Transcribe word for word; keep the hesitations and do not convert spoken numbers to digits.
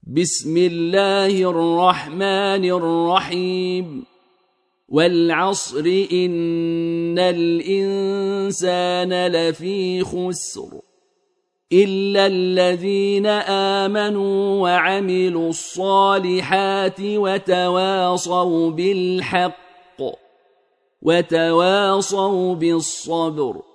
بسم الله الرحمن الرحيم والعصر إن الإنسان لفي خسر إلا الذين آمنوا وعملوا الصالحات وتواصوا بالحق وتواصوا بالصبر